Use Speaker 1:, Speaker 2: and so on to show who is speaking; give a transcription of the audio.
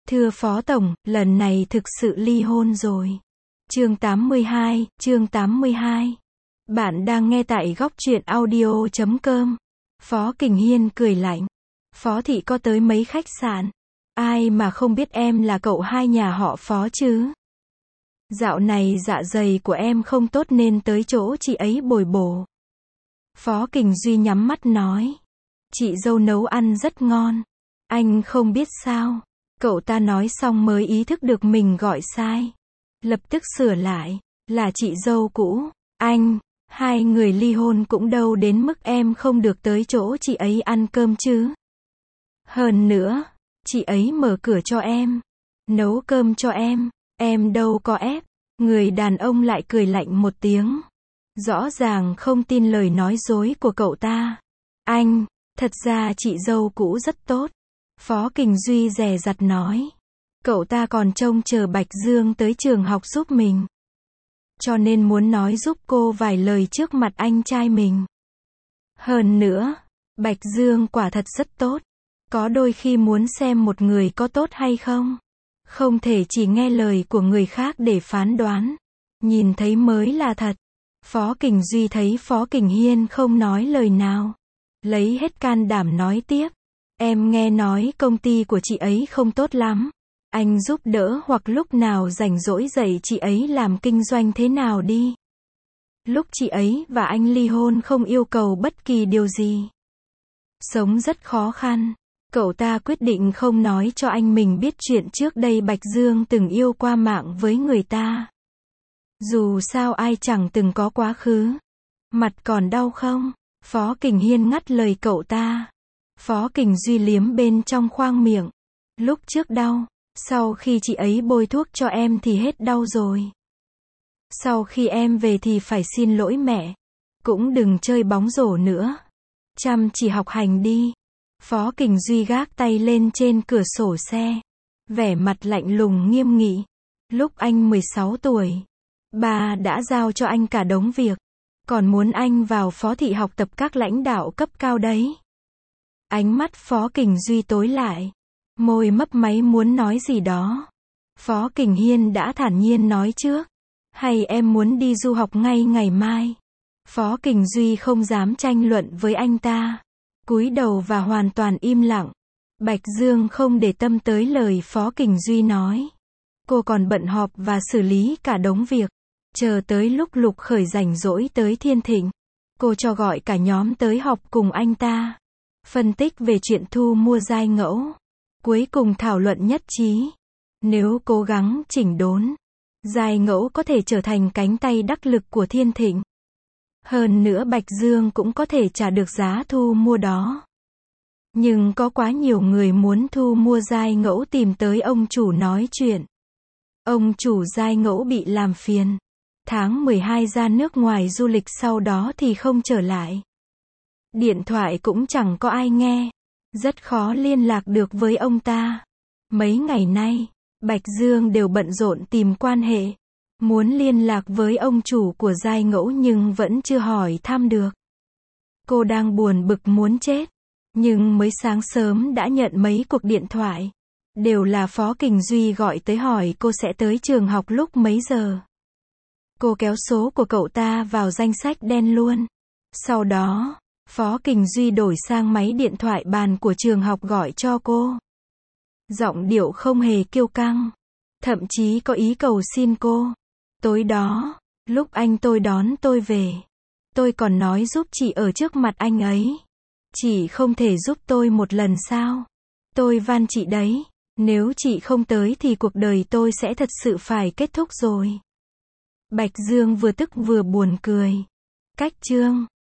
Speaker 1: Thưa Phó Tổng, lần này thực sự ly hôn rồi. Chương 82. Bạn đang nghe tại góc truyện audio.com. Phó Kình Hiên cười lạnh. Phó thị có tới mấy khách sạn. Ai mà không biết em là cậu hai nhà họ Phó chứ? Dạo này dạ dày của em không tốt nên tới chỗ chị ấy bồi bổ. Phó Kình Duy nhắm mắt nói. Chị dâu nấu ăn rất ngon. Anh không biết sao? Cậu ta nói xong mới ý thức được mình gọi sai. Lập tức sửa lại. Là chị dâu cũ. Anh, hai người ly hôn cũng đâu đến mức em không được tới chỗ chị ấy ăn cơm chứ. Hơn nữa, chị ấy mở cửa cho em. Nấu cơm cho em đâu có ép. Người đàn ông lại cười lạnh một tiếng. Rõ ràng không tin lời nói dối của cậu ta. Anh, thật ra chị dâu cũ rất tốt. Phó Kình Duy dè dặt nói. Cậu ta còn trông chờ Bạch Dương tới trường học giúp mình. Cho nên muốn nói giúp cô vài lời trước mặt anh trai mình. Hơn nữa, Bạch Dương quả thật rất tốt. Có đôi khi muốn xem một người có tốt hay không. Không thể chỉ nghe lời của người khác để phán đoán. Nhìn thấy mới là thật. Phó Kình Duy thấy Phó Kình Hiên không nói lời nào. Lấy hết can đảm nói tiếp. Em nghe nói công ty của chị ấy không tốt lắm. Anh giúp đỡ hoặc lúc nào rảnh rỗi dạy chị ấy làm kinh doanh thế nào đi. Lúc chị ấy và anh ly hôn không yêu cầu bất kỳ điều gì. Sống rất khó khăn. Cậu ta quyết định không nói cho anh mình biết chuyện trước đây Bạch Dương từng yêu qua mạng với người ta. Dù sao ai chẳng từng có quá khứ. Mặt còn đau không? Phó Kình Hiên ngắt lời cậu ta. Phó Kình Duy liếm bên trong khoang miệng. Lúc trước đau. Sau khi chị ấy bôi thuốc cho em thì hết đau rồi. Sau khi em về thì phải xin lỗi mẹ. Cũng đừng chơi bóng rổ nữa. Chăm chỉ học hành đi. Phó Kình Duy gác tay lên trên cửa sổ xe. Vẻ mặt lạnh lùng nghiêm nghị. Lúc anh 16 tuổi. Bà đã giao cho anh cả đống việc. Còn muốn anh vào Phó thị học tập các lãnh đạo cấp cao đấy. Ánh mắt Phó Kình Duy tối lại. Môi mấp máy muốn nói gì đó. Phó Kình Hiên đã thản nhiên nói trước. Hay em muốn đi du học ngay ngày mai? Phó Kình Duy không dám tranh luận với anh ta. Cúi đầu và hoàn toàn im lặng. Bạch Dương không để tâm tới lời Phó Kình Duy nói. Cô còn bận họp và xử lý cả đống việc. Chờ tới lúc Lục Khởi rảnh rỗi tới Thiên Thịnh. Cô cho gọi cả nhóm tới họp cùng anh ta. Phân tích về chuyện thu mua giai ngẫu. Cuối cùng thảo luận nhất trí. Nếu cố gắng chỉnh đốn, giai ngẫu có thể trở thành cánh tay đắc lực của Thiên Thịnh. Hơn nữa Bạch Dương cũng có thể trả được giá thu mua đó. Nhưng có quá nhiều người muốn thu mua giai ngẫu tìm tới ông chủ nói chuyện. Ông chủ giai ngẫu bị làm phiền. Tháng 12 ra nước ngoài du lịch sau đó thì không trở lại. Điện thoại cũng chẳng có ai nghe. Rất khó liên lạc được với ông ta. Mấy ngày nay, Bạch Dương đều bận rộn tìm quan hệ. Muốn liên lạc với ông chủ của giai ngẫu nhưng vẫn chưa hỏi thăm được. Cô đang buồn bực muốn chết. Nhưng mới sáng sớm đã nhận mấy cuộc điện thoại. Đều là Phó Kình Duy gọi tới hỏi cô sẽ tới trường học lúc mấy giờ. Cô kéo số của cậu ta vào danh sách đen luôn. Sau đó, Phó Kình Duy đổi sang máy điện thoại bàn của trường học gọi cho cô. Giọng điệu không hề kiêu căng. Thậm chí có ý cầu xin cô. Tối đó, lúc anh tôi đón tôi về. Tôi còn nói giúp chị ở trước mặt anh ấy. Chị không thể giúp tôi một lần sao? Tôi van chị đấy. Nếu chị không tới thì cuộc đời tôi sẽ thật sự phải kết thúc rồi. Bạch Dương vừa tức vừa buồn cười. Cách chương